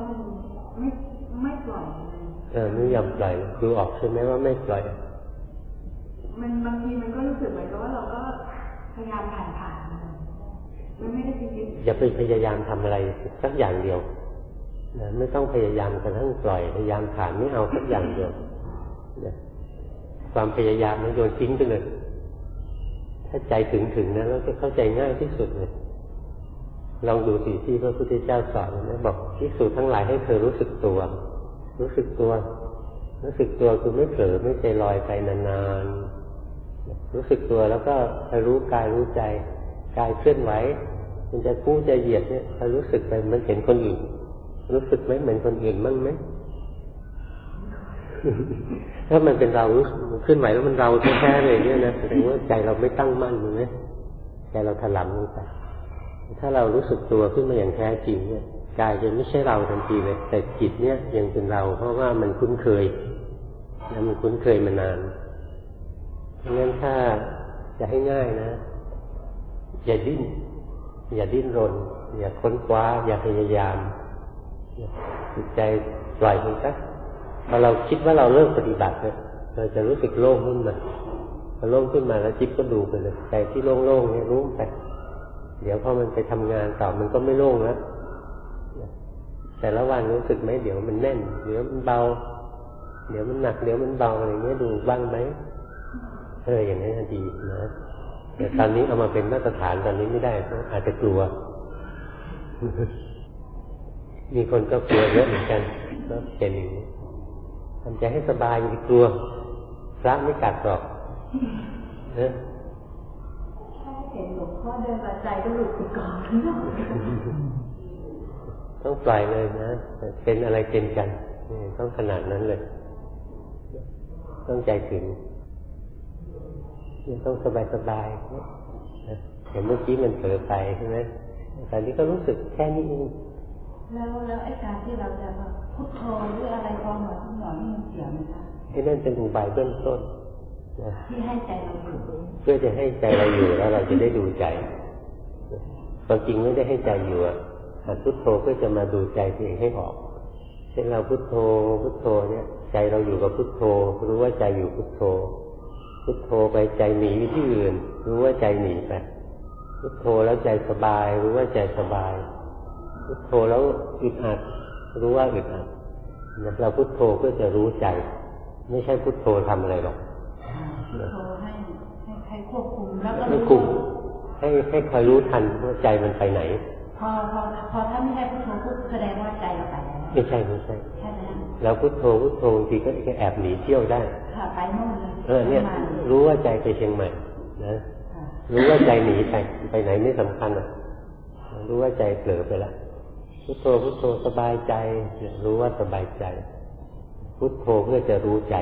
มันไม่ปล่อยไม่ยอมปล่อยดูออกใช่ไหมว่าไม่ปล่อยมันบางทีมันก็รู้สึกเหมือนกับว่าเราก็พยายามผ่านมันไม่ได้จริงๆอย่าไปพยายามทำอะไรสักอย่างเดียวนะไม่ต้องพยายามกระทั่งปล่อยพยายามผ่านไม่เอาสักอย่างเดียวนะความพยายามนั้นโยนทิ้งไปเลยถ้าใจถึงนะแล้วจะเข้าใจง่ายที่สุดเลยลองดูสิที่พระพุทธเจ้าสอนนะบอกภิกษุทั้งหลายให้เธอรู้สึกตัวรู้สึกตัวคือไม่เผลอไม่ใจลอยไปนานๆรู้สึกตัวแล้วก็รู้กายรู้ใจกายเคลื่อนไหวมันจะกู้จะเหยียดเนี่ยรู้สึกไปมันเห็นคนอื่นรู้สึกไหมเหมือนคนอื่นมั่งไหมถ้ามันเป็นเรารู้ขึ้นไหวแล้วมันเราแท้ๆเลยเนี่ยนะแสดงว่าใจเราไม่ตั้งมั่นถูกไหมใจเราถลำลงไปถ้าเรารู้สึกตัวขึ้นมาอย่างแท้จริงเนี่ยกายจะไม่ใช่เราทันทีเลยแต่จิตเนี่ยยังเป็นเราเพราะว่ามันคุ้นเคยนะมันคุ้นเคยมานานเพราะงั้นถ้าจะให้ง่ายนะอย่าดิ้นรนอย่าค้นคว้าอย่าพยายามจิตใจปล่อยมันซะพอเราคิดว่าเราเริ่มปฏิบัติเนี่ยเราจะรู้สึกโล่งขึ้นมาพอโล่งขึ้นมาแล้วจิตก็ดูไปเลยใจที่โล่งๆเนี่ยรู้ไปเดี๋ยวพอมันไปทำงานต่อมันก็ไม่โล่งแล้วแต่ละวันรู้สึกไหมเดี๋ยวมันแน่นเดี๋ยวมันเบาเดี๋ยวมันหนักเดี๋ยวมันเบาอะไรเงี้ยดูบ้างไหมอย่างนี้ดีนะแต่ตอนนี้เอามาเป็นมาตรฐานตอนนี้ไม่ได้เพราะอาจจะกลัวมีคนก็กลัวเยอะเหมือนกันก็เป็นอย่างนี้ทำใจให้สบายอย่าไปกลัวพระไม่กัดหรอกถ้าเห็นหลวงพ่อเดินมาใจก็หลุดไปก่อนต้องปล่อยเลยนะเป็นอะไรเป็นกันต้องขนาดนั้นเลยต้องใจถึงต้องสบายเห็นเมื่อกี้มันเผลอไปใช่ไหมตอนนี้ก็รู้สึกแค่นี้เองแล้วไอ้การที่เราจะมาพุทโธหรืออะไรพอหน่อยนี่มันเสียไหมคะไอ้นั่นเป็นอุบายเบื้องต้นที่ให้ใจเราอยู่เพื่อจะให้ใจเราอยู่แล้วเราจะได้ดูใจความจริงไม่ได้ให้ใจอยู่หัดพุทโธเพื่อจะมาดูใจตัวเองให้ออกเช่นเราพุทโธเนี่ยใจเราอยู่กับพุทโธรู้ว่าใจอยู่พุทโธพุทโธไปใจหนีไปที่อื่นรู้ว่าใจหนีไปพุทโธแล้วใจสบายรู้ว่าใจสบายพุทโธแล้วอึดอัดรู้ว่าอึดอัดเราพุทโธเพื่อจะรู้ใจไม่ใช่พุทโธทำอะไรหรอกพุทโธให้ควบคุมแล้วก็รู้คุมให้คอยรู้ทันว่าใจมันไปไหนพอถ้าไม่ใช่พุทโธพุทแสดงว่าใจเราไปแล้วไม่ใช่แค่นั้นแล้วพุทโธบางทีก็แอบหนีเที่ยวได้ค่ะไปโน่นเลยเนี่ยรู้ว่าใจไปเชียงใหม่นะรู้ว่าใจหนีไปไหนไม่สำคัญอ่ะรู้ว่าใจเผลอไปแล้วพุทโธสบายใจรู้ว่าสบายใจพุทโธเพื่อจะรู้ใจ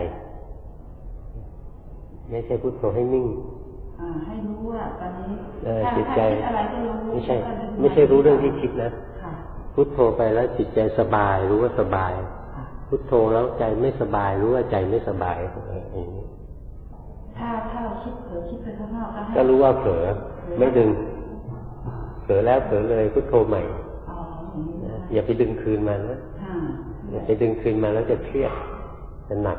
ไม่ใช่พุทโธให้นิ่งให้รู้ว่าตอนนี้จิตใจอะไรก็รู้ไม่ใช่รู้เรื่องที่คิดนะพุทโธไปแล้วจิตใจสบายรู้ว่าสบายพุทโธแล้วใจไม่สบายรู้ว่าใจไม่สบายอย่างนี้ถ้าเราคิดเผลอคิดไปข้างนอกก็รู้ว่าเผลอไม่ดึงเผลอแล้วเผลอเลยพุทโธใหม่อย่าไปดึงคืนมานะอย่าไปดึงคืนมาแล้วจะเครียดจะหนัก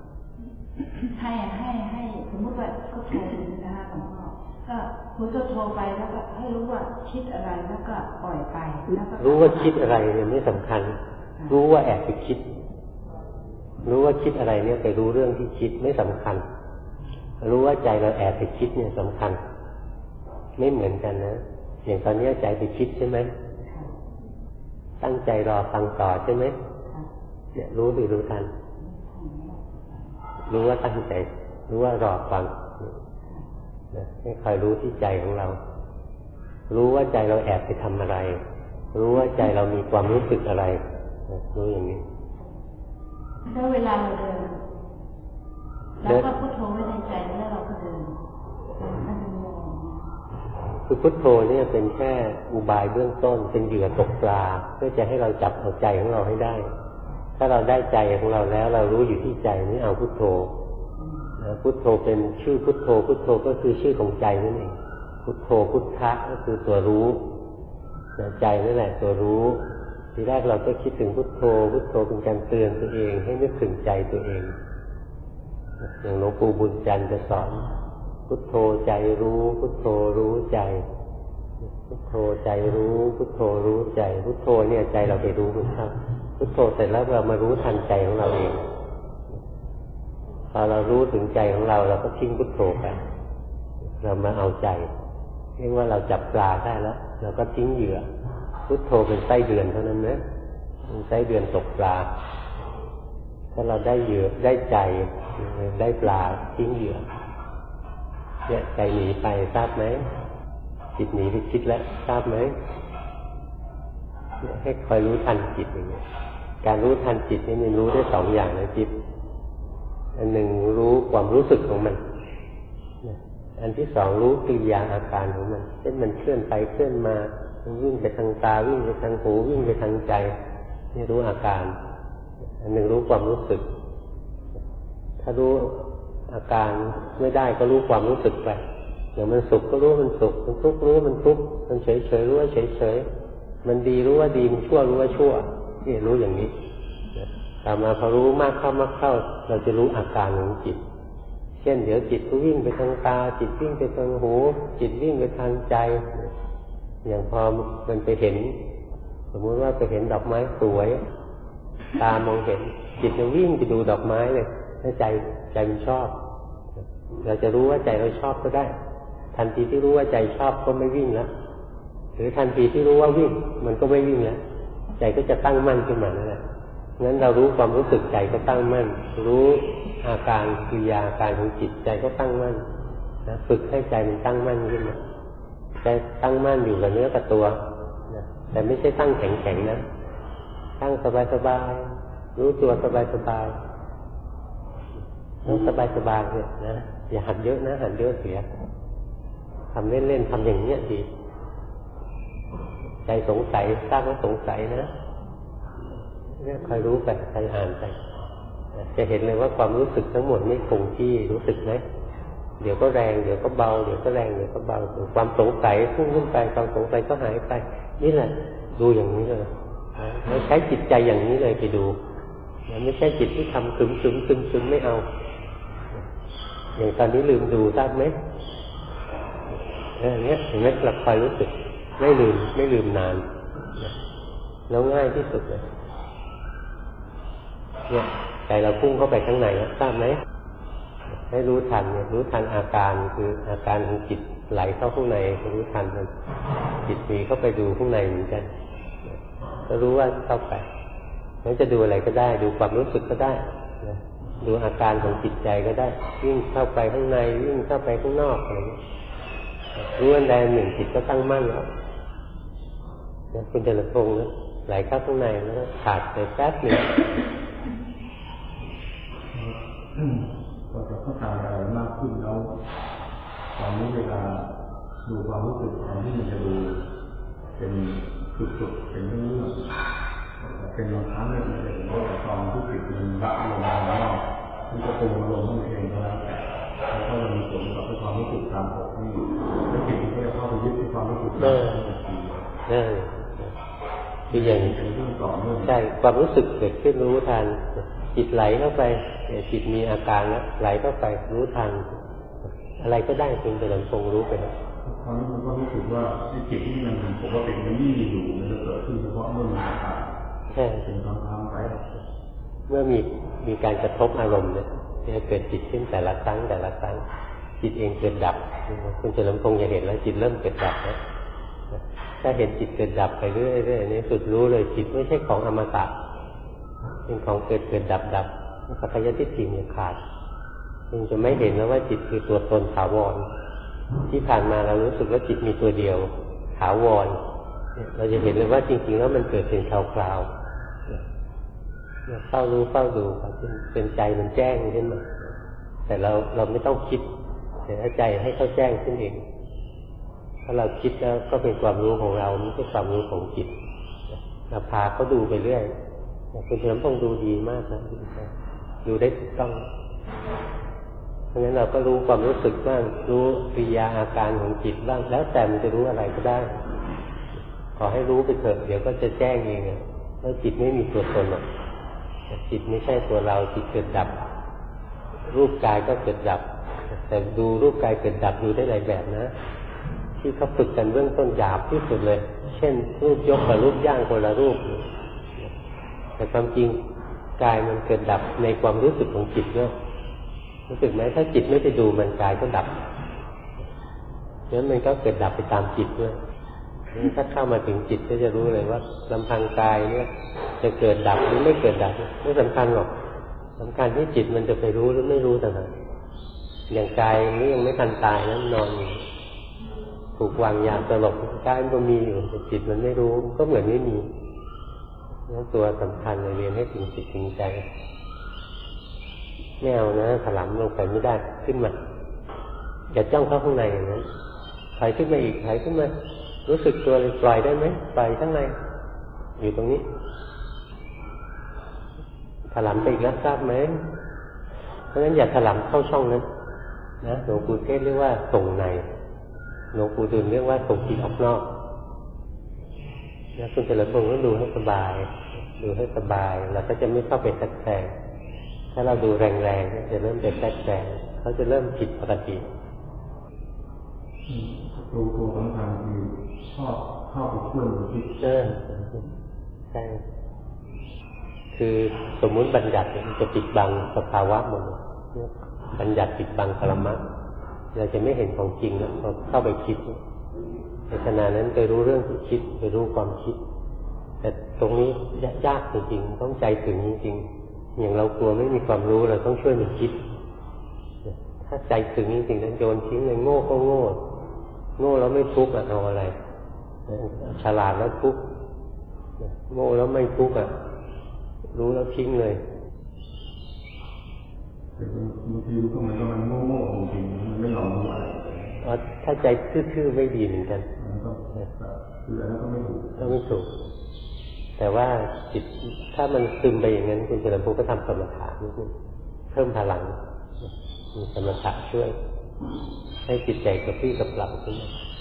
ให้สมมติว่าพุทโธนะคะหลวงพ่อก็พุทโธไปแล้วก็ให้รู้ว่าคิดอะไรแล้วก็ปล่อยไปแล้วก็รู้ว่าคิดอะไรเนี่ยไม่สำคัญรู้ว่าแอบไปคิดรู้ว่าคิดอะไรเนี่ยไปรู้เรื่องที่คิดไม่สำคัญรู้ว่าใจเราแอบไปคิดเนี่ยสำคัญไม่เหมือนกันนะอย่างตอนนี้ใจไปคิดใช่ไหมตั้งใจรอฟังต่อใช่ไหมเนี่ยรู้หรือรู้ทันรู้ว่าตั้งใจรู้ว่ารอฟังให้คอยรู้ที่ใจของเรารู้ว่าใจเราแอบไปทำอะไรรู้ว่าใจเรามีความรู้สึกอะไรรู้อย่างนี้แล้วเวลาเราเดินแล้วก็พุทโธไว้ในใจแล้วเราก็เดินคือพุทโธเนี่ยเป็นแค่อุบายเบื้องต้นเป็นเหยื่อตกปลาเพื่อจะให้เราจับเอาใจของเราให้ได้ถ้าเราได้ใจของเราแล้วเรารู้อยู่ที่ใจไม่เอาพุทโธพุทโธเป็นชื่อพุทโธก็คือชื่อของใจนั่นเองพุทโธพุทธะก็คือตัวรู้ใจนั่นแหละตัวรู้ทีแรกเราก็คิดถึงพุทโธพุทโธเป็นการเตือนตัวเองให้นึกถึงใจตัวเองอย่างหลวงปู่บุญจันทร์จะสอนพุทโธใจรู้พุทโธรู้ใจพุทโธใจรู้พุทโธรู้ใจพุทโธเนี่ยใจเราไปรู้มันครับพุทโธเสร็จแล้วเรามารู้ทันใจของเราเองพอเรารู้ถึงใจของเราเราก็ทิ้งพุทโธไปเรามาเอาใจเรียกว่าเราจับปลาได้แล้วเราก็ทิ้งเหยื่อพุทโธเป็นไส้เดือนเท่านั้นนะไส้เดือนตกปลาถ้าเราได้เหยื่อได้ใจได้ปลาทิ้งเหยื่อเนี่ยใจหนีไปทราบไหมจิตหนีไปคิดแล้วทราบไหมให้คอยรู้ทันจิตอย่างนี้การรู้ทันจิตนี่มันรู้ได้สองอย่างนะจิตอันหนึ่งรู้ความรู้สึกของมันอันที่สองรู้กิริยาอาการของมันเช่นมันเคลื่อนไปเคลื่อนมาวิ่งไปทางตาวิ่งไปทางหูวิ่งไปทางใจนี่รู้อาการอันหนึ่งรู้ความรู้สึกถ้ารู้อาการไม่ได้ก็รู้ความรู้สึกไปอย่างมันสุขก็รู้มันสุขมันทุกข์รู้มันทุกข์มันเฉยเฉยรู้ว่าเฉยเฉยมันดีรู้ว่าดีมันชั่วรู้ว่าชั่วนี่รู้อย่างนี้ต่อมาพอรู้มากเข้าเราจะรู้อาการของจิตเช่นเดี๋ยวจิตก็วิ่งไปทางตาจิตวิ่งไปทางหูจิตวิ่งไปทางใจอย่างพอมันไปเห็นสมมติว่าไปเห็นดอกไม้สวยตามองเห็นจิตจะวิ่งไปดูดอกไม้เลยถ้าใจมันชอบเราจะรู้ว่าใจเราชอบก็ได้ทันทีที่รู้ว่าใจชอบก็ไม่วิ่งแล้วหรือทันทีที่รู้ว่าวิ่งมันก็ไม่วิ่งแล้วใจก็จะตั้งมั่นขึ้นมานั่นแหละงั้นเรารู้ความรู้สึกใจก็ตั้งมั่นรู้อาการกิริยาอาการของจิตใจก็ตั้งมั่นนะฝึกให้ใจมันตั้งมั่นขึ้นมาใจตั้งมั่นอยู่กับเนื้อกับตัวนะแต่ไม่ใช่ตั้งแข็งๆนะตั้งสบายๆรู้ตัวสบายๆรู้สบายๆเนี่ยนะอย่าหัดเยอะนะหัดเยอะเสียทำเล่นๆทำอย่างนี้ดีใจสงสัยทราบว่าสงสัยนะเนี่ยคอยรู้ไปคอยอ่านไปจะเห็นเลยว่าความรู้สึกทั้งหมดไม่คงที่รู้สึกไหมเดี๋ยวก็แรงเดี๋ยวก็เบาเดี๋ยวก็แรงเดี๋ยวก็เบาความสงสัยพุ่งขึ้นไปความสงสัยก็หายไปนี่แหละดูอย่างนี้เลยแล้วใช้จิตใจอย่างนี้เลยไปดูไม่ใช่จิตที่ทำซึมไม่เอาอย่างตอนนี้ลืมดูทราบไหมเนี่ยเห็นไหมเราคอยรู้สึกไม่ลืมนานแล้วง่ายที่สุดเลยเนี่ยใจเราพุ่งเข้าไปข้างในแล้วทราบไหมให้รู้ทันเนี่ยรู้ทันอาการคืออาการของจิตไหลเข้าข้างในรู้ทันมันจิตมีเข้าไปดูข้างในเหมือนกันก็รู้ว่าเข้าไปแล้วจะดูอะไรก็ได้ดูความรู้สึกก็ได้ดูอาการของจิตใจก็ได้วิ่งเข้าไปข้างในวิ่งเข้าไปข้างนอกอะไรรู้อันใดหนึ่งจิตก็ตั้งมั่นแล้วคุณเจริญพงษ์นะไหลเข้าข้างในแล้วก็ขาดไปแป๊บหนึ่งเราจะเข้าใจอะไรมากขึ้นแล้วตอนนี้เวลาดูความรู้สึกของที่มันจะดูเป็นสุดๆเป็นเรื่องเป็นบางครั้งเนี่ยมันจะเห็นว่าตอนที่จิตมันละลงมาแล้วมันจะปรุงอารมณ์ของมันเองแล้วก็มันมีผลกับความรู้สึกตามปกติแล้วจิตมันก็จะเข้าไปยึดที่ความรู้สึกคืออย่างใช่ความรู้สึกเกิดขึ้นรู้ทันจิตไหลเข้าไปจิตมีอาการแล้วไหลเข้าไปรู้ทันอะไรก็ได้คุณไปหลังคงรู้ไปนะตอนนี้มันก็รู้สึกว่าจิตที่มันปกติมันยิ่งอยู่มันจะเกิดขึ้นเฉพาะเมื่อมันอาการใช่เป็นทางไปเมื่อมีการกระทบอารมณ์เนี่ยจะเกิดจิตขึ้นแต่ละครั้งจิตเองเกิดดับคุณเฉลิมพงษ์จะเห็นแล้วจิตเริ่มเกิดดับนะถ้าเห็นจิตเกิดดับไปเรื่อยๆนี่สุดรู้เลยจิตไม่ใช่ของอมตะเป็นของเกิดดับสัพพยทิฏฐิเนี่ยขาดคุณจะไม่เห็นแล้วว่าจิตคือตัวตนถาวรที่ผ่านมาเรารู้สึกว่าจิตมีตัวเดียวถาวรเราจะเห็นเลยว่าจริงๆแล้วมันเกิดเป็นคราวๆเฝ้ารู้เฝ้าดูเป็นใจมันแจ้งขึ้นมาแต่เราไม่ต้องคิดแต่ใจให้เขาแจ้งขึ้นเองถ้าเราคิดแล้วก็เป็นความรู้ของเราไม่ใช่ความรู้ของจิตเราพาเขาดูไปเรื่อยคุณเฉลิมพงษ์ดูดีมากนะดูได้ถูกต้องเพราะงั้นเราก็รู้ความรู้สึกบ้างรู้กิริยาอาการของจิตบ้างแล้วแต่มันจะรู้อะไรก็ได้ขอให้รู้ไปเถอะเดี๋ยวก็จะแจ้งเองแล้วจิตไม่มีตัวตนหรอกจิตไม่ใช่ตัวเราจิตเกิดดับรูปกายก็เกิดดับแต่ดูรูปกายเกิดดับดูได้หลายแบบนะที่เขาฝึกกันเบื้องต้นหยาบที่สุดเลยเช่นรูปยกกับรูปย่างคนละรูปแต่ความจริงกายมันเกิดดับในความรู้สึกของจิตด้วยรู้สึกไหมถ้าจิตไม่ไปดูมันกายก็ดับงั้นมันก็เกิดดับไปตามจิตด้วยถ้าเข้ามาถึงจิตก็จะรู้เลยว่าลำพังกายเนี่ยจะเกิดดับหรือไม่เกิดดับไม่สำคัญหรอกสำคัญที่จิตมันจะไปรู้หรือไม่รู้ต่างหากอย่างกายนี้ยังไม่ทันตายนะนอนอยู่ถูกวางยาสลบกายมันก็มีอยู่แต่จิตมันไม่รู้ก็เหมือนไม่มีนั่นตัวสำคัญเลยเรียนให้ถึงจิตถึงใจไม่เอานะถลำลงไปไม่ได้ขึ้นมาอย่าจ้องเข้าข้างในอย่างนั้นถอยขึ้นมาอีกถอยขึ้นมารู้สึกตัวเลยปล่อยได้ไหมปล่อยข้างในอยู่ตรงนี้ถลำไปอีกแล้วทราบไหมเพราะฉะนั้นอย่าถลำเข้าช่องนั้นนะหลวงปู่เทศเรียกว่าส่งในหลวงปู่ดูลเรียกว่าส่งจิตออกนอกนะคุณเจริญพงศ์ก็ดูให้สบายดูให้สบายเราก็จะไม่เข้าไปแทรกแซงถ้าเราดูแรงๆจะเริ่มเป็นแทรกแซงเขาจะเริ่มผิดปกติตัวสำคัญคือชอบเข้าไปช่วยจิตใช่คือสมมุติบัญญัติมันจะปิดบังสภาวะหมดบัญญัติปิดบังปรมัตถ์เราจะไม่เห็นของจริงแล้วพอเข้าไปคิดในขณะนั้นไปรู้เรื่องที่คิดไปรู้ความคิดแต่ตรงนี้ยากจริงๆต้องใจถึงจริงๆอย่างเรากลัวไม่มีความรู้เราต้องช่วยมันคิดถ้าใจถึงจริงๆนั้นโยนทิ้งเลยโง่ก็โง่แล้วไม่ทุกข์เอาอะไรฉลาดแล้วทุกข์โง่แล้วไม่ทุกข์รู้แล้วทิ้งเลยบางทีมันโง่จริงๆมันไม่ยอมรู้อะไรถ้าใจทื่อๆไม่ดีเหมือนกันคือแล้วก็ไม่ถูกแต่ว่าจิตถ้ามันซึมไปอย่างนั้นคุณเจริญพงศ์ก็ทำสมถะนิดนึงเพิ่มพลังมีสมถะช่วยให้จิตใจกระปรี้กระเปร่าขึ้น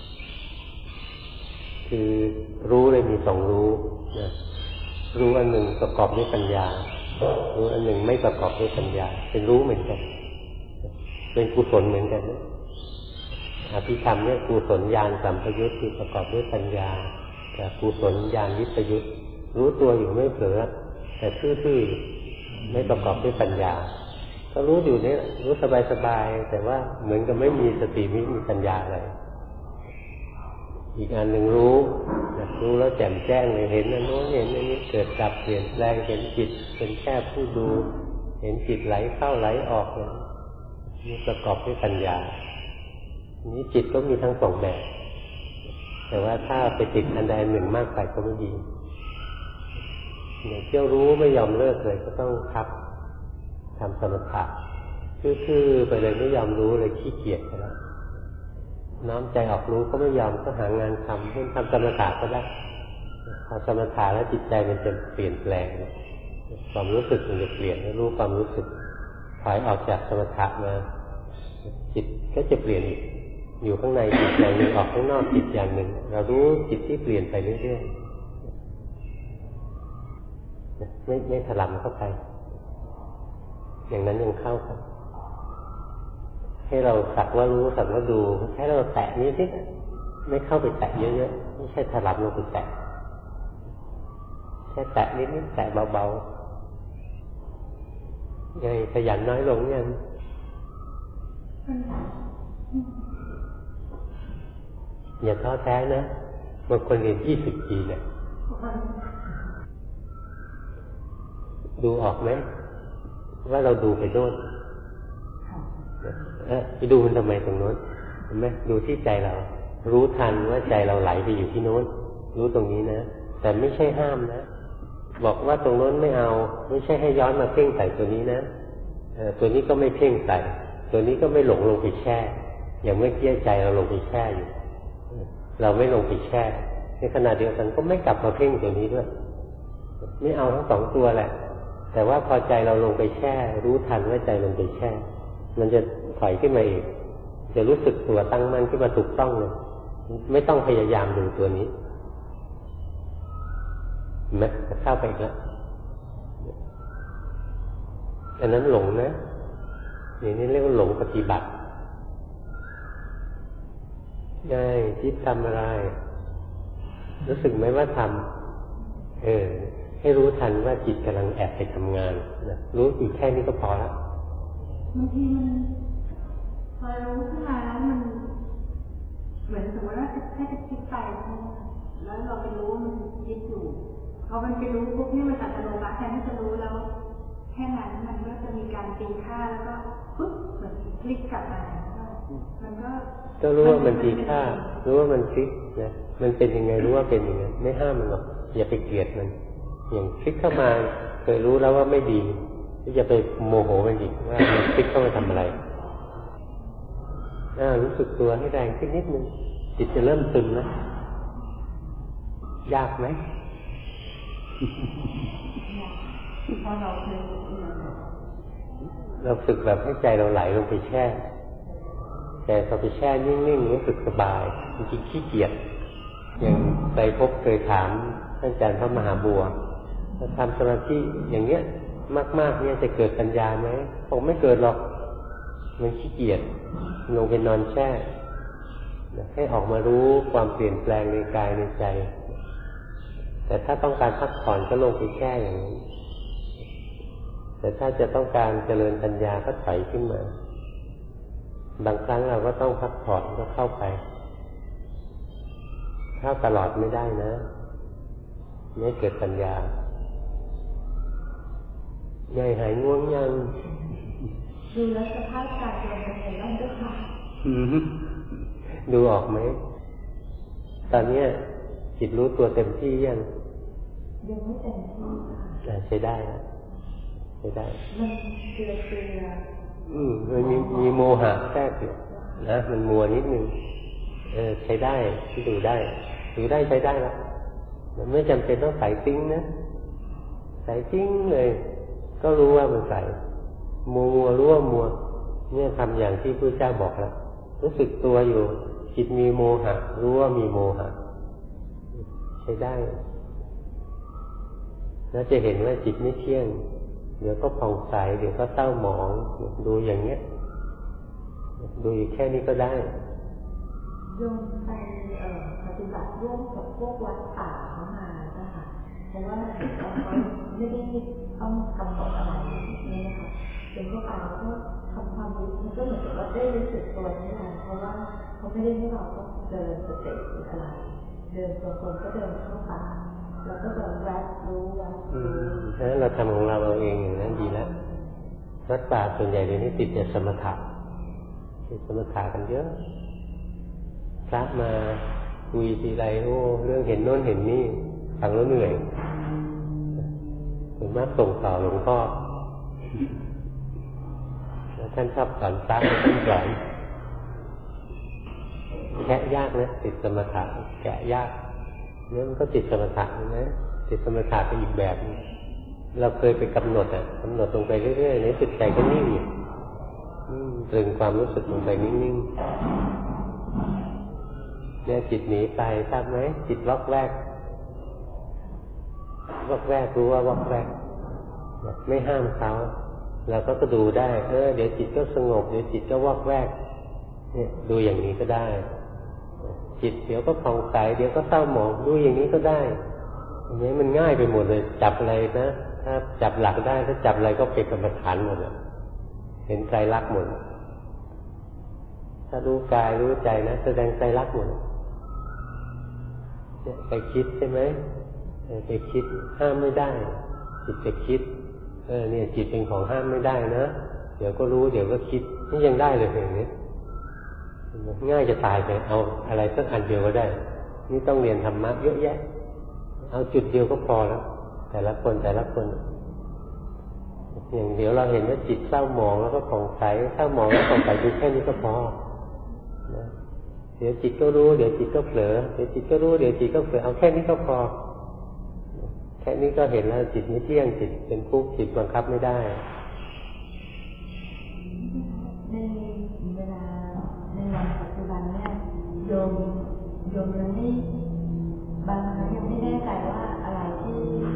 คือรู้เลยมีสองรู้นะรู้อันหนึ่งประกอบด้วยปัญญารู้อันหนึ่งไม่ประกอบด้วยปัญญาเป็นรู้เหมือนกันเป็นกุศลเหมือนกันอภิธรรมเนี่ยกุศลญาณสัมปยุตคือประกอบด้วยปัญญาแต่กุศลญาณวิปยุตรู้ตัวอยู่ไม่เผลอแต่ทื่อๆไม่ประกอบด้วยปัญญาก็รู้อยู่เนี่ยรู้สบายๆแต่ว่าเหมือนกับไม่มีสติไม่มีปัญญาอะไรอีกอันหนึ่งรู้แล้วแจ่มแจ้งเลยเห็นอันโน้นเห็นอันนี้เกิดดับเปลี่ยนแปลงเห็นจิตเป็นแค่ผู้ดูเห็นจิตไหลเข้าไหลออกนี่ประกอบด้วยปัญญานี้จิตก็มีทั้งสองแบบแต่ว่าถ้าไปติดอันใดหนึ่งมากไปก็ไม่ดีอย่างเที่ยวรู้ไม่ยอมเลิกเลยก็ต้องทำสมถะคือไปเลยไม่ยอมรู้เลยขี้เกียจไปแล้วน้อมใจออกรู้ก็ไม่ยอมก็หางานทำเช่นทำสมถะก็ได้พอสมถะแล้วจิตใจมันจะเปลี่ยนแปลงความรู้สึกมันจะเปลี่ยนรู้ความรู้สึกถอยออกจากสมถะมาจิตก็จะเปลี่ยนอีกอยู่ข้างในจิตอย่างหนึ่งออกข้างนอกจิตอย่างหนึ่งเรารู้จิตที่เปลี่ยนไปเรื่อยๆไม่ถลำเข้าไปอย่างนั้นยังเข้าครับให้เราสักว่ารู้สักว่าดูแค่เราแตะนิดๆไม่เข้าไปแตะเยอะๆไม่ใช่ถลำลงไปแตะแค่แตะนิดๆแตะเบาๆไงขยันน้อยลงยังอย่าท้อแท้นะบางคนเรียน20 ปีเนี่ยดูออกไหมว่าเราดูไปโน่นไปดูมันทำไมตรงโน้นเห็นไหมดูที่ใจเรารู้ทันว่าใจเราไหลไปอยู่ที่โน้นรู้ตรงนี้นะแต่ไม่ใช่ห้ามนะบอกว่าตรงโน้นไม่เอาไม่ใช่ให้ย้อนมาเพ่งใส่ตัวนี้นะตัวนี้ก็ไม่เพ่งใส่ตัวนี้ก็ไม่หลงลงไปแช่อย่างเมื่อกี้ใจเราลงไปแช่อยู่เราไม่ลงไปแช่ในขณะเดียวกันก็ไม่กลับมาเพ่งตัวนี้ด้วยไม่เอาทั้งสองตัวแหละแต่ว่าพอใจเราลงไปแช่รู้ทันว่าใจลงไปแช่มันจะถอยขึ้นมาอีกจะรู้สึกตัวตั้งมั่นขึ้นมาถูกต้องเลยไม่ต้องพยายามดูตัวนี้เห็นไหมเข้าไปอีกแล้วอันนั้นหลงนะนี่เรียกว่าหลงปฏิบัติง่ายจิตทำอะไรรู้สึกไหมว่าทำให้รู้ทันว่าจิตกำลังแอบไปทำงานนะรู้อีกแค่นี้ก็พอแล้วบางทีมันพอรู้ขึ้นมาแล้วมันเหมือนสมมติว่าแค่จะคิดไปแล้วเราไปรู้ว่ามันคิดอยู่พอมันไปรู้ปุ๊บนี่มันอัตโนมัติแทนที่จะรู้แล้วแค่นั้นมันก็จะมีการตีค่าแล้วก็ปุ๊บเหมือนคลิกกลับมามันก็รู้ว่ามันตีค่ารู้ว่ามันคลิกนะมันเป็นยังไงรู้ว่าเป็นยังไงไม่ห้ามมันหรอกอย่าไปเกลียดมันอย่างคลิกเข้ามาเคยรู้แล้วว่าไม่ดีอย่าไปโมโหมันอีกว่ามันคลิกเข้ามาทำอะไรรู้สึกตัวให้แรงขึ้นนิดนึงจิตจะเริ่มตึงนะยากไหมพอเราฝึกแบบให้ใจเราไหลลงไปแช่แต่พอไปแช่นิ่งๆรู้สึกสบายจริงๆขี้เกียจอย่างไตรภพเคยถามท่านอาจารย์พระมหาบัวถ้าทำสมาธิอย่างเงี้ยมากๆเนี่ยจะเกิดปัญญาไหมบอกไม่เกิดหรอกมันขี้เกียจลงไปนอนแช่ให้ออกมารู้ความเปลี่ยนแปลงในกายในใจแต่ถ้าต้องการพักผ่อนก็ลงไปแช่อย่างนี้แต่ถ้าจะต้องการเจริญปัญญาก็ถอยขึ้นมาบางครั้งเราก็ต้องพักผ่อนก็เข้าไปเข้าตลอดไม่ได้นะไม่เกิดปัญญาใหญ่หายง่วงยังดูแล้วสภาพกายเราเป็นยังไงบ้างด้วยค่ะดูออกไหมตอนนี้จิตรู้ตัวเต็มที่ยังไม่เต็มที่ใช้ได้นะใช้ได้มันเกลือมันมีโมหะแทรกอยู่นะมันมัวนิดนึงใช้ได้ที่ดูได้ใช้ได้แล้วมันไม่จำเป็นต้องใส่ติ้งนะใส่ติ้งเลยก็รู้ว่ามันใส่มัวรู้ว่ามัวเนี่ยทำอย่างที่พระเจ้าบอกแล้วรู้สึกตัวอยู่จิตมีโมหะรู้ว่ามีโมหะใช้ได้แล้วจะเห็นว่าจิตไม่เที่ยงเดี๋ยวก็ผ่องใสเดี๋ยวก็เศร้าหมองดูอย่างเงี้ยดูอยู่แค่นี้ก็ได้โยมไปปฏิบัติร่วมกับพวกวัดป่าเข้ามานะคะเพราะว่าเขาไม่ได้ต้องกำหนดอะไรนี่นะคะเป็นพวกเราก็ทำความรู้มันก็เหมือนกับว่าได้รู้สึกตัวนี่แหละเพราะว่าเขาไม่ได้ให้เราต้องเดินสเต็ปหรืออะไรเดินตรงๆก็เดินเข้าป่าแล้วก็เดินแวะรู้ฉะนั้นเราทำของเราเองอย่างนั้นดีแล้ววัดป่าส่วนใหญ่เดี๋ยวนี้ติดแต่สมถะกันเยอะพระมาคุยทีไรเรื่องเห็นโน้นเห็นนี่ฟังแล้วเหนื่อยส่วนมากส่งต่อหลวงพ่อแล้วท่านชอบสอนพระท่านสอนแกะยากนะติดสมถะแกะยากเนี่ยมันก็ติดสมถะนะติดสมถะไปอีกแบบเราเคยไปกำหนดลงไปเรื่อยๆในจิตใจก็นิ่งตรึงความรู้สึกลงไปนิ่งๆเนี่ยจิตหนีไปทราบไหมจิตวอกแวกรู้ว่าวอกแวกไม่ห้ามเขาเราก็ดูได้เดี๋ยวจิตก็สงบเดี๋ยวจิตก็วอกแวกเนี่ยดูอย่างนี้ก็ได้จิตเดี๋ยวก็ผ่องใสเดี๋ยวก็เศร้าหมองดูอย่างนี้ก็ได้อันนี้มันง่ายไปหมดเลยจับอะไรนะถ้าจับหลักได้ถ้าจับอะไรก็เป็นกรรมฐานหมดเลยเห็นไตรลักษณ์หมดถ้ารู้กายรู้ใจนะแสดงไตรลักษณ์หมดเนี่ยไปคิดใช่ไหมไปคิดห้ามไม่ได้จิตจะคิดเนี่ยจิตเป็นของห้ามไม่ได้นะเดี๋ยวก็รู้เดี๋ยวก็คิดนี่ยังได้เลยอย่างนี้ง่ายจะตายไปเอาอะไรสักอันเดียวก็ได้นี่ต้องเรียนธรรมะเยอะแยะเอาจุดเดียวก็พอแล้วแต่ละคนอย่างเดี๋ยวเราเห็นว่าจิตเศร้าหมองแล้วก็ผ่องใสเศร้าหมองแล้วผ่องใสดูแค่นี้ก็พอนะเดี๋ยวจิตก็รู้เดี๋ยวจิตก็เผลอเดี๋ยวจิตก็รู้เดี๋ยวจิตก็เผลอเอาแค่นี้ก็พอแค่นี้ก็เห็นแล้วจิตไม่เที่ยงจิตเป็นทุกข์จิตบังคับไม่ได้ในเวลาในวันปัจจุบันเนี่ยโยมยังไม่บางครั้งยังไม่แน่ใจว่าอะไรที่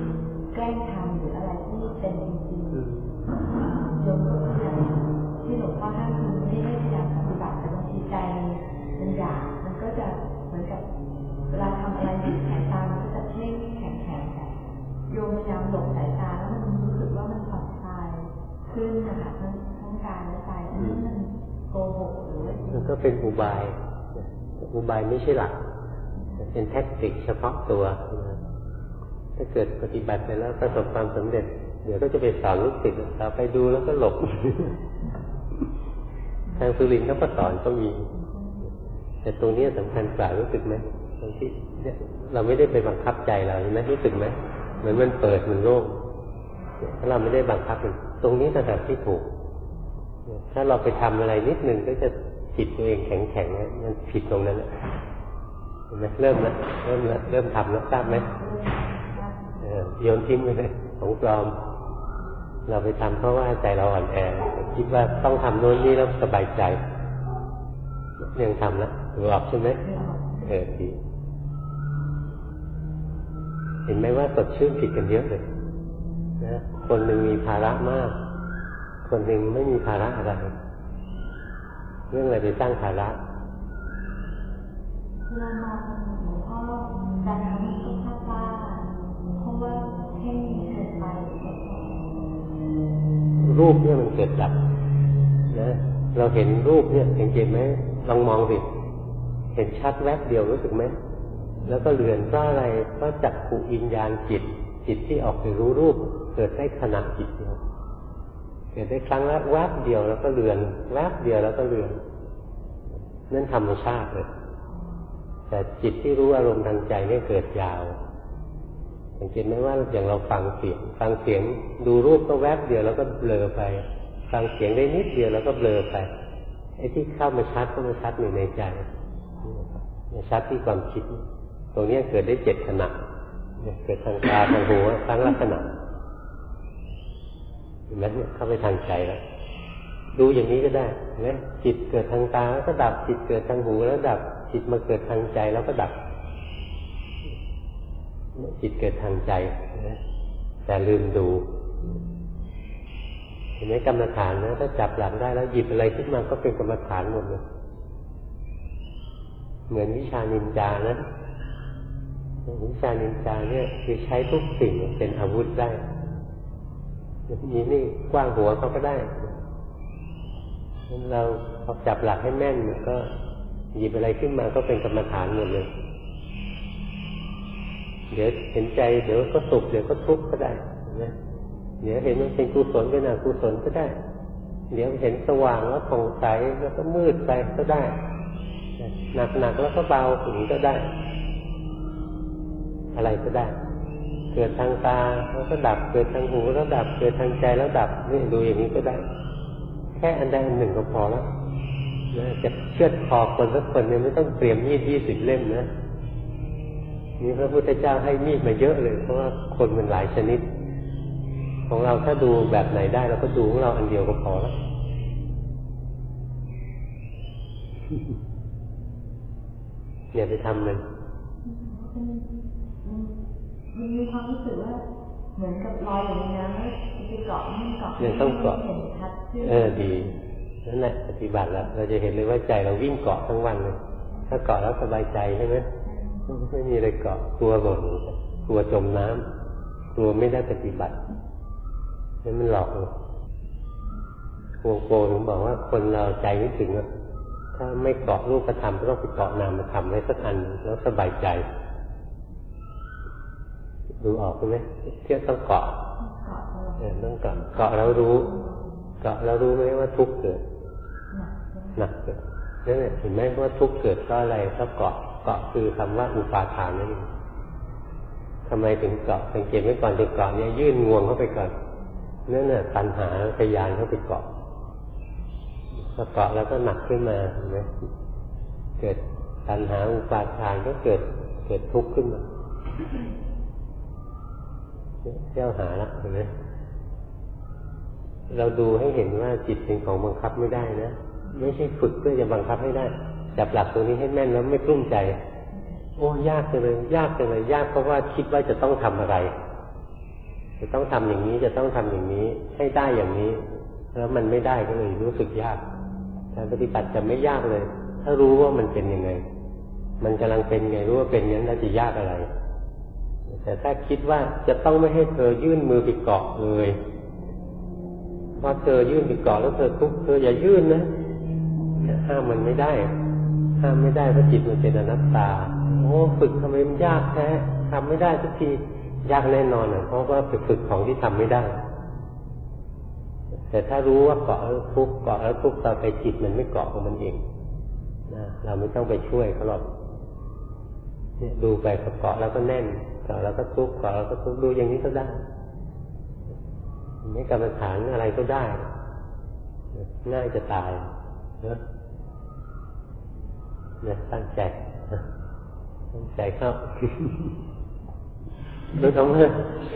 เป็นอุบายไม่ใช่หลักเป็นแท็กติกเฉพาะตัวถ้าเกิดปฏิบัติไปแล้วประสบความสำเร็จเดี๋ยวก็จะไปสอนลูกศิษย์เราไปดูแล้วก็หลบ ทางสุรินทร์เขาก็สอนก็มีแต่ตรงนี้สำคัญกว่ารู้สึกไหมตรงที่เนี่ยเราไม่ได้ไปบังคับใจเราเห็นไหมรู้สึกไหมเหมือนมันเปิดมันโล่งถ้าเราไม่ได้บังคับมันตรงนี้ระดับที่ถูกถ้าเราไปทำอะไรนิดนึงก็จะจิตตัวเองแข็งๆมันผิดตรงนั้นเห็นไหมเริ่มทำแล้วทราบไหมโยนทิ้งไปเลยของปลอมเราไปทำเพราะว่าใจเราอ่อนแอคิดว่าต้องทำโน้นนี่แล้วสบายใจยังทำแล้วรู้ออกใช่ไหมดีเห็นไหมว่าสดชื่นผิดกันเยอะเลยนะคนหนึ่งมีภาระมากคนหนึ่งไม่มีภาระอะไรเรื่องอะไรไปสร้างภาระเรามาหลวงพ่อการทำสุขภาพเพราะว่าให้เกิดไปรูปเนี่ยมันเกิดดับนะเราเห็นรูปเนี่ยสังเกตไหมลองมองสิเห็นชัดแวบเดียวรู้สึกไหมแล้วก็เลือนเพราะอะไรเพราะจักขุวิญญาณจิตที่ออกไปรู้รูปเกิดได้ขณะจิตเดียวเกิดได้ครั้งละแวบเดียวแล้วก็เลือนแวบเดียวแล้วก็เลือนนั่นธรรมชาติเลยแต่จิตที่รู้อารมณ์ทางใจเนี่ยเกิดยาวสังเกตไหมว่าอย่างเราฟังเสียงดูรูปก็แวบเดียวแล้วก็เบลอไปฟังเสียงได้นิดเดียวแล้วก็เบลอไปไอ้ที่เข้ามาชัดอยู่ในใจชัดที่ความคิดตรงนี้เกิดได้7 ขณะเกิดทางตาทางหูครั้งละขณะเห็นไหมเนี่ยเข้าไปทางใจแล้วดูอย่างนี้ก็ได้เห็นไหมจิตเกิดทางตาแล้วก็ดับจิตเกิดทางหูแล้วดับจิตมาเกิดทางใจแล้วก็ดับจิตเกิดทางใจแต่ลืมดูเห็นไหมกรรมฐานนะถ้าจับหลักได้แล้วหยิบอะไรขึ้นมาก็เป็นกรรมฐานหมดเลยเหมือนวิชานินจานะวิชานินจาเนี่ยคือใช้ทุกสิ่งเป็นอาวุธได้มีนี่กว้างหัวเขาก็ได้เราพอจับหลักให้แม่นก็หยิบอะไรขึ้นมาก็เป็นกรรมฐานหมดเลยเดี๋ยวเห็นใจเดี๋ยวก็สุขเดี๋ยวก็ทุกข์ก็ได้นะเดี๋ยวเห็นมันเป็นกุศลเป็นอกุศลก็ได้เดี๋ยวเห็นสว่างแล้วผ่องใสแล้วก็มืดไปก็ได้หนักแล้วก็เบาอย่างนี้ก็ได้อะไรก็ได้เกิดทางตาแล้วก็ดับเกิดทางหูแล้วดับเกิดทางใจแล้วดับนี่ดูอย่างนี้ก็ได้แค่อันใดอันหนึ่งก็พอแล้วจะเชือดคอคนสักคนเนี่ยไม่ต้องเตรียมมีด20 เล่มนะนี่พระพุทธเจ้าให้มีดมาเยอะเลยเพราะว่าคนมันหลายชนิดของเราถ้าดูแบบไหนได้เราก็ดูของเราอันเดียวก็พอแล้วอย่าไปทำมันมันมีความรู้สึกว่าเหมือนกับลอยอยู่ในน้ำแล้วไปเกาะไม่เกาะยังต้องเกาะดีนั่นแหละปฏิบัติแล้วเราจะเห็นเลยว่าใจเราวิ่งเกาะทั้งวันเลยถ้าเกาะแล้วสบายใจใช่ไหมไม่มีอะไรเกาะกลัวหล่นกลัวจมน้ำกลัวไม่ได้ปฏิบัตินี่มันหลอกเลยโกถึงบอกว่าคนเราใจไม่ถึงถ้าไม่เกาะรูปธรรมก็ต้องไปเกาะนามธรรมไว้สักอันแล้วสบายใจดูออกใช่ไหมเที่ยวต้องเกาะต้องเกาะแล้วรู้ไหมว่าทุกข์เกิดหนักเกิดนั่นแหละเห็นไหมว่าทุกข์เกิดก็อะไรก็เกาะคือคำว่าอุปาทานนั่นเองทำไมถึงเกาะสังเกตไว้ก่อนถึงเกาะเนี่ยยื่นงวงเข้าไปก่อนนั่นน่ะตัณหาทะยานเข้าไปเกาะพอเกาะแล้วก็หนักขึ้นมาเห็นไหมเกิดตัณหาอุปาทานก็เกิดทุกข์ขึ้นมาเที่ยวหาละเห็นไหมเราดูให้เห็นว่าจิตเป็นของบังคับไม่ได้นะไม่ใช่ฝึกเพื่อจะบังคับให้ได้จับหลักตรงนี้ให้แม่นแล้วไม่กลุ้มใจโอ้ยากจังเลยยากเพราะว่าคิดว่าจะต้องทำอะไรจะต้องทำอย่างนี้จะต้องทำอย่างนี้ให้ได้อย่างนี้แล้วมันไม่ได้ก็เลยรู้สึกยากการปฏิบัติจะไม่ยากเลยถ้ารู้ว่ามันเป็นยังไงมันกำลังเป็นไงรู้ว่าเป็นงั้นแล้วจะยากอะไรแต่ถ้าคิดว่าจะต้องไม่ให้เธอยื่นมือไปเกาะเลยพอเธอยื่นไปเกาะแล้วเธอทุกข์เธออย่ายื่นนะห้ามมันไม่ได้ห้ามไม่ได้เพราะจิตมันเป็นอนัตตาโอ้ฝึกทำไมมันยากแท้ทำไม่ได้ทุกทียากแน่นอนเพราะว่าไปฝึกของที่ทำไม่ได้แต่ถ้ารู้ว่าเกาะแล้วทุกข์เกาะแล้วทุกข์ต่อไปจิตมันไม่เกาะของมันเองนะเราไม่ต้องไปช่วยเขาหรอกเนี่ยดูไปเกาะแล้วก็แน่นเกาะแล้วก็ทุกข์เกาะแล้วก็ทุกข์ดูอย่างนี้ก็ได้ไม่กรรมฐานอะไรก็ได้ง่ายจะตายนะเนี่ยตั้งใจเข้ารู้ท้องเลย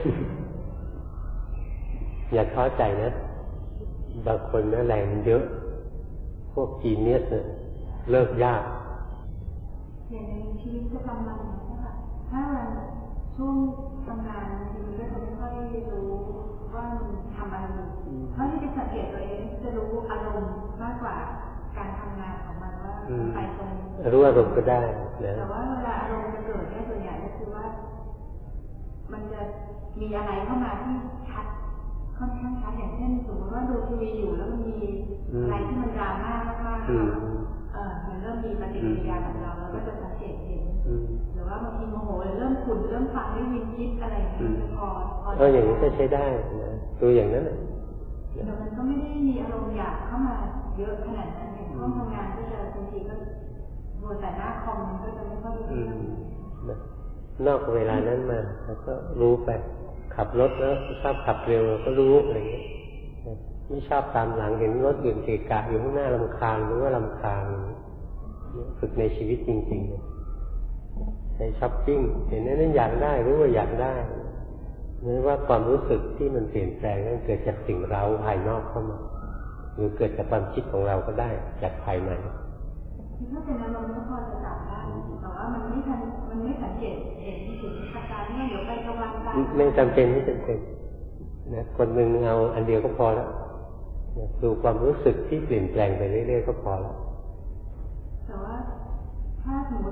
อย่าท้อใจนะบางคนนะแรงเยอะพวกจีเนียสเนี่ยเลิกยากอย่างในชีวิตประจำวันนะคะถ้าเราช่วงทำงานบางทีก็จะไม่ค่อยรู้ว่ามันทำอะไรเพราะที่จะสังเกตตัวเองจะรู้อารมณ์มากกว่าการทำงานของมันว่าไปตรงรู้อารมณ์ก็ได้นะแต่ว่าเวลาอารมณ์จะเกิดเนี่ยส่วนใหญ่ก็คือว่ามันจะมีอะไรเข้ามาที่ชัดค่อนข้างชัดอย่างเช่นสมมติว่าดูทีวีอยู่แล้วมันมีอะไรที่มันดราม่ามากๆมันเริ่มมีปฏิกิริยากับเราแล้วก็จะสังเกตเห็นหรือว่าบางทีโมโหเริ่มขุ่นเริ่มฟังได้ยินคิดอะไรอย่างนี้พออย่างนี้ก็ใช้ได้นะดูอย่างนั้นแต่มันก็ไม่ได้มีอารมณ์อยากเข้ามาเยอะขนาดนั้นอย่างช่วงทำงานก็จะบางทีก็โดนแต่หน้าคอมมันก็จะไม่ค่อยรู้นอกเวลานั้นมาแล้วก็รู้ไปขับรถแล้วชอบขับเร็วก็รู้อะไรอย่างเงี้ยไม่ชอบตามหลังเห็นรถอื่นเกะกะอยู่ข้างหน้ารำคาญหรือว่ารำคาญฝึกในชีวิตจริงๆในช้อปปิ้งเห็นนั้นอยากได้รู้ว่าอยากได้ไม่ว่าความรู้สึกที่มันเปลี่ยนแปลงนั้นเกิดจากสิ่งเร้าภายนอกเข้ามาหรือเกิดจากความคิดของเราก็ได้จากภายในถ้าเป็นอารมณ์ก็พอจะจับได้แต่ว่ามันไม่สังเกตเห็นถึงอาการที่เดี๋ยวไปกำลังการไม่จำเป็นนะคนหนึ่งเอาอันเดียวก็พอแล้วดูความรู้สึกที่เปลี่ยนแปลงไปเรื่อยๆก็พอแล้วแต่ว่าถ้าสมมติ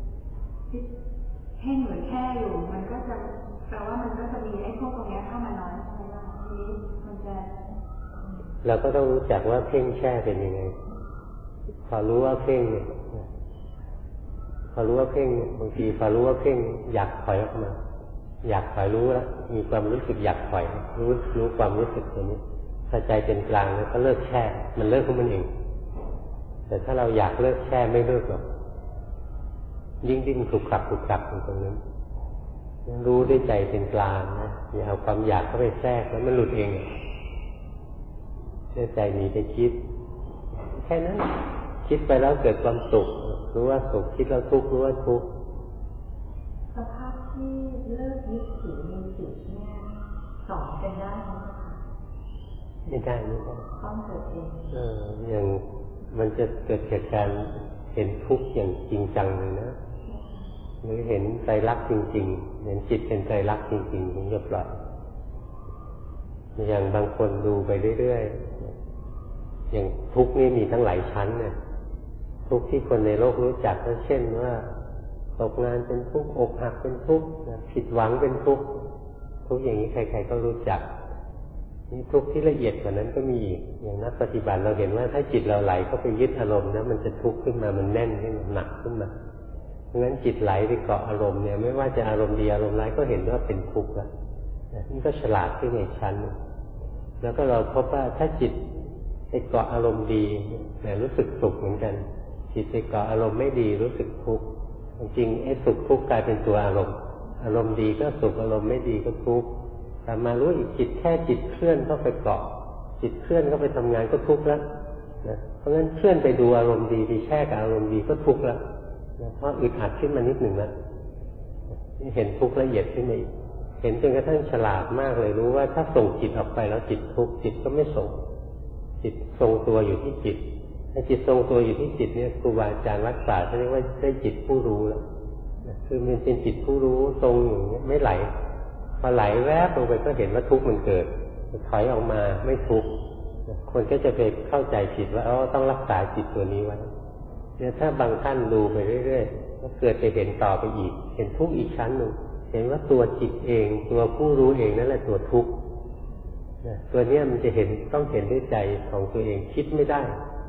เพ่งหรือแค่อยู่มันก็จะแปลว่ามันก็จะมีไอ้พวกตรงนี้เข้ามาน้อยใช่ไหมล่ะทีนี้มันจะเราก็ต้องรู้จักว่าเพ่งแช่เป็นยังไงพอรู้ว่าเพ่งเนี่ยพอรู้ว่าเพ่งบางทีพอรู้ว่าเพ่งอยากถอยออกมาอยากถอยรู้แล้วมีความรู้สึกอยากถอยรู้ความรู้สึกตัวนี้ถ้าใจเป็นกลางแล้วก็เลิกแช่มันเลิกของมันเองแต่ถ้าเราอยากเลิกแช่ไม่เลิกหรอกยิ่งดิ้นขลุกขลักตรงนั้นรู้ด้วยใจเป็นกลางนะอย่าเอาความอยากเข้าไปแทรกแล้วมันหลุดเองเชื่อใจหนีไปคิดแค่นั้นคิดไปแล้วเกิดความสุขรู้ว่าสุขคิดแล้วทุกข์รู้ว่าทุกข์สภาพที่เลิกยึดถือมีจิตเนี่ยสอนกันได้ไหมคะไม่ได้ต้องเกิดเองอย่างมันจะเกิดจากการเห็นทุกข์อย่างจริงจังเลยนะหรือเห็นไตรลักษณ์จริงๆเห็นจิตเป็นไตรลักษณ์จริงๆถึงจะปล่อยอย่างบางคนดูไปเรื่อยๆอย่างทุกข์นี่มีทั้งหลายชั้นเนี่ยทุกข์ที่คนในโลกรู้จักก็เช่นว่าตกงานเป็นทุกข์อกหักเป็นทุกข์ผิดหวังเป็นทุกข์ทุกข์อย่างนี้ใครๆก็รู้จักนี่ทุกข์ที่ละเอียดกว่านั้นก็มีอีกอย่างนักปฏิบัติเราเห็นว่าถ้าจิตเราไหลเข้าไปยึดอารมณ์นะมันจะทุกข์ขึ้นมามันแน่นขึ้นมาหนักขึ้นมาเพราะฉะนั้นจิตไหลไปเกาะอารมณ์เนี่ยไม่ว่าจะอารมณ์ดีอารมณ์ร้ายก็เห็นว่าเป็นทุกข์แล้วนี่ก็ฉลาดขึ้นในชั้นแล้วก็เราพบว่าถ้าจิตไปเกาะอารมณ์ดีแต่รู้สึกสุขเหมือนกันจิตไปเกาะอารมณ์ไม่ดีรู้สึกทุกข์จริงไอ้สุขทุกข์กลายเป็นตัวอารมณ์อารมณ์ดีก็สุขอารมณ์ไม่ดีก็ทุกข์แต่มารู้อีกจิตแค่จิตเคลื่อนเข้าไปเกาะจิตเคลื่อนเข้าไปทำงานก็ทุกข์แล้วนะเพราะงั้นเคลื่อนไปดูอารมณ์ดีไปแช่กับอารมณ์ดีก็ทุกข์แล้วนะเพราะอึดอัดขึ้นมานิดหนึ่งแล้วเห็นทุกข์ละเอียดขึ้นมาอีกเห็นจนกระทั่งฉลาดมากเลยรู้ว่าถ้าส่งจิตออกไปแล้วจิตทุกข์จิตก็ไม่ส่งจิตทรงตัวอยู่ที่จิตถ้าจิตทรงตัวอยู่ที่จิตเนี่ยครูบาอาจารย์รักษาเขาเรียกว่าได้จิตผู้รู้แล้วคือมันเป็นจิตผู้รู้ทรงอยู่อย่างนี้ไม่ไหลพอไหลแวบลงไปก็เห็นว่าทุกข์มันเกิดถอยออกมาไม่ทุกข์คนก็จะไปเข้าใจผิดว่าต้องรักษาจิตตัวนี้ไว้เนี่ยถ้าบางท่านดูไปเรื่อยๆก็เกิดไปเห็นต่อไปอีกเห็นทุกข์อีกชั้นหนึ่งเห็นว่าตัวจิตเองตัวผู้รู้เองนั่นแหละตัวทุกข์ตัวเนี้ยมันจะเห็นต้องเห็นด้วยใจของตัวเองคิดไม่ได้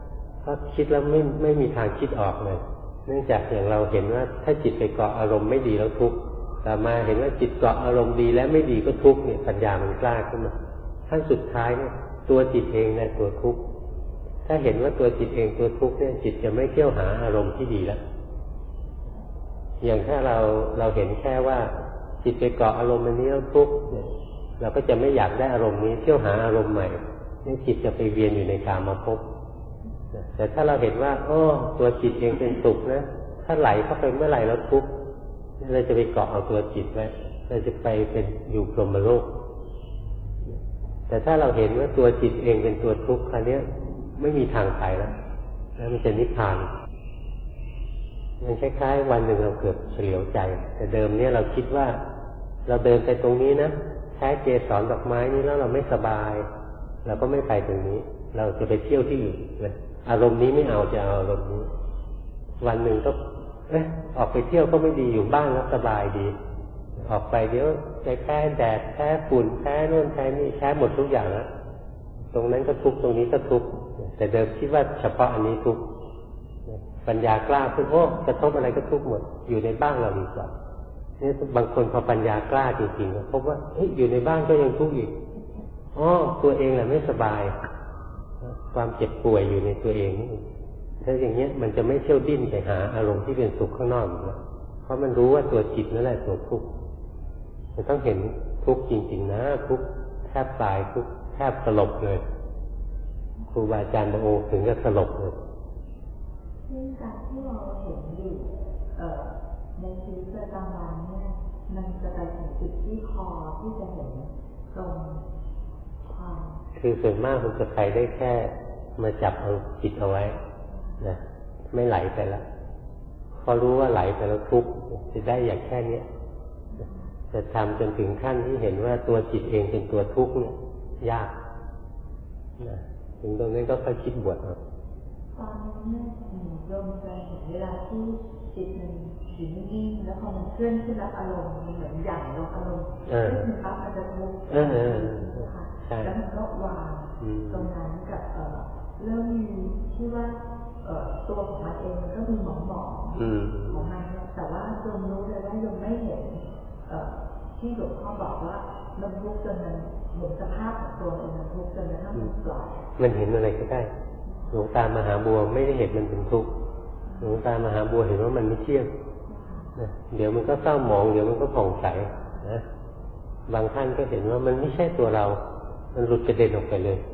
เพราะคิดแล้วไม่มีทางคิดออกเลยเนื่องจากอย่างเราเห็นว่าถ้าจิตไปเกาะอารมณ์ไม่ดีแล้วทุกข์แต่มาเห็นว่าจิตเกาะอารมณ์ดีและไม่ดีก็ทุกข์เนี่ยปัญญามันกล้าขึ้นมาขั้นสุดท้ายเนี่ยตัวจิตเองเนี่ยตัวทุกข์ถ้าเห็นว่าตัวจิตเองตัวทุกข์เนี่ยจิตจะไม่เที่ยวหาอารมณ์ที่ดีแล้วอย่างถ้าเราเห็นแค่ว่าจิตไปเกาะอารมณ์อันนี้แล้วทุกข์เนี่ยเราก็จะไม่อยากได้อารมณ์นี้เที่ยวหาอารมณ์ใหม่นี่จิตจะไปเวียนอยู่ในกามภพแต่ถ้าเราเห็นว่าตัวจิตเองเป็นสุขนะถ้าไหลเข้าไปเมื่อไหร่แล้วทุกข์เราจะไปเกาะเอาตัวจิตไว้เราจะไปเป็นอยู่พรหมโลกแต่ถ้าเราเห็นว่าตัวจิตเองเป็นตัวทุกข์คราวนี้ไม่มีทางไปแล้วมันจะนิพพานมันคล้ายๆวันหนึ่งเราเกิดเฉลียวใจแต่เดิมเนี่ยเราคิดว่าเราเดินไปตรงนี้นะแท้เกสรดอกไม้นี้แล้วเราไม่สบายเราก็ไม่ไปตรงนี้เราจะไปเที่ยวที่อื่นเลยอารมณ์นี้ไม่เอาจะเอาอารมณ์นี้วันหนึ่งก็ออกไปเที่ยวก็ไม่ดีอยู่บ้านแล้วสบายดีออกไปเดี๋ยวไปแพ้แดดแพ้ฝุ่นแพ้โน่นแพ้นี่แพ้หมดทุกอย่างแล้วตรงนั้นก็ทุกข์ตรงนี้ก็ทุกข์แต่เดิมคิดว่าเฉพาะอันนี้ทุกข์ปัญญากล้าขึ้นกระทบอะไรก็ทุกข์หมดอยู่ในบ้านเราดีกว่านี่บางคนพอปัญญากล้าจริงๆพบว่าอยู่ในบ้านก็ยังทุกข์อีกตัวเองแหละไม่สบายความเจ็บป่วยอยู่ในตัวเองนี่ถ้าอย่างเงี้ยมันจะไม่เที่ยวดิ้นไปหาอารมณ์ที่เป็นสุขข้างนอกอีกแล้วเพราะมันรู้ว่าตัวจิตนั่นแหละตัวทุกข์มันต้องเห็นทุกข์จริงๆนะทุกข์แทบตายทุกข์แทบสลบเลยครูบาอาจารย์บางองค์ถึงกับสลบเลยซึ่งการที่เราเห็นอยู่ในชีวิตประจำวันเนี่ยมันจะไปถึงจุดที่คอที่จะเห็นตรงความคือส่วนมากมันจะไปได้แค่มาจับเอาจิตเอาไว้นะไม่ไหลไปแล้วพอรู้ว่าไหลไปแล้วทุกข์จะได้อย่างแค่นี้จะทำจนถึงขั้นที่เห็นว่าตัวจิตเองเป็นตัวทุกข์เนี่ยยากนะถึงตรงนี้ก็ค่อยคิดบวชเอาตอนนี้โยมจะเห็นเวลาที่จิตมันอยู่นิ่งๆแล้วพอมันเคลื่อนขึ้นรับอารมณ์มันเหมือนใหญ่ลงอารมณ์ขึ้นรับมันจะทุกข์แล้วมันก็วางตรงนั้นกับเริ่มมีที่ว่าตัวของมันเองมันก็มีหมองของมันแต่ว่าโยมรู้เลยว่าโยมไม่เห็นที่หลวงพ่อบอกว่ามันทุกข์จนมันเห็นสภาพของตัวเองมันทุกข์จนมันต้องปล่อยมันเห็นอะไรก็ได้หลวงตามหาบัวไม่ได้เห็นมันเป็นทุกข์หลวงตามหาบัวเห็นว่ามันไม่เที่ยงเดี๋ยวมันก็เศร้าหมองเดี๋ยวมันก็ผ่องใสนะบางท่านก็เห็นว่ามันไม่ใช่ตัวเรามันหลุดกระเด็นออกไปเลย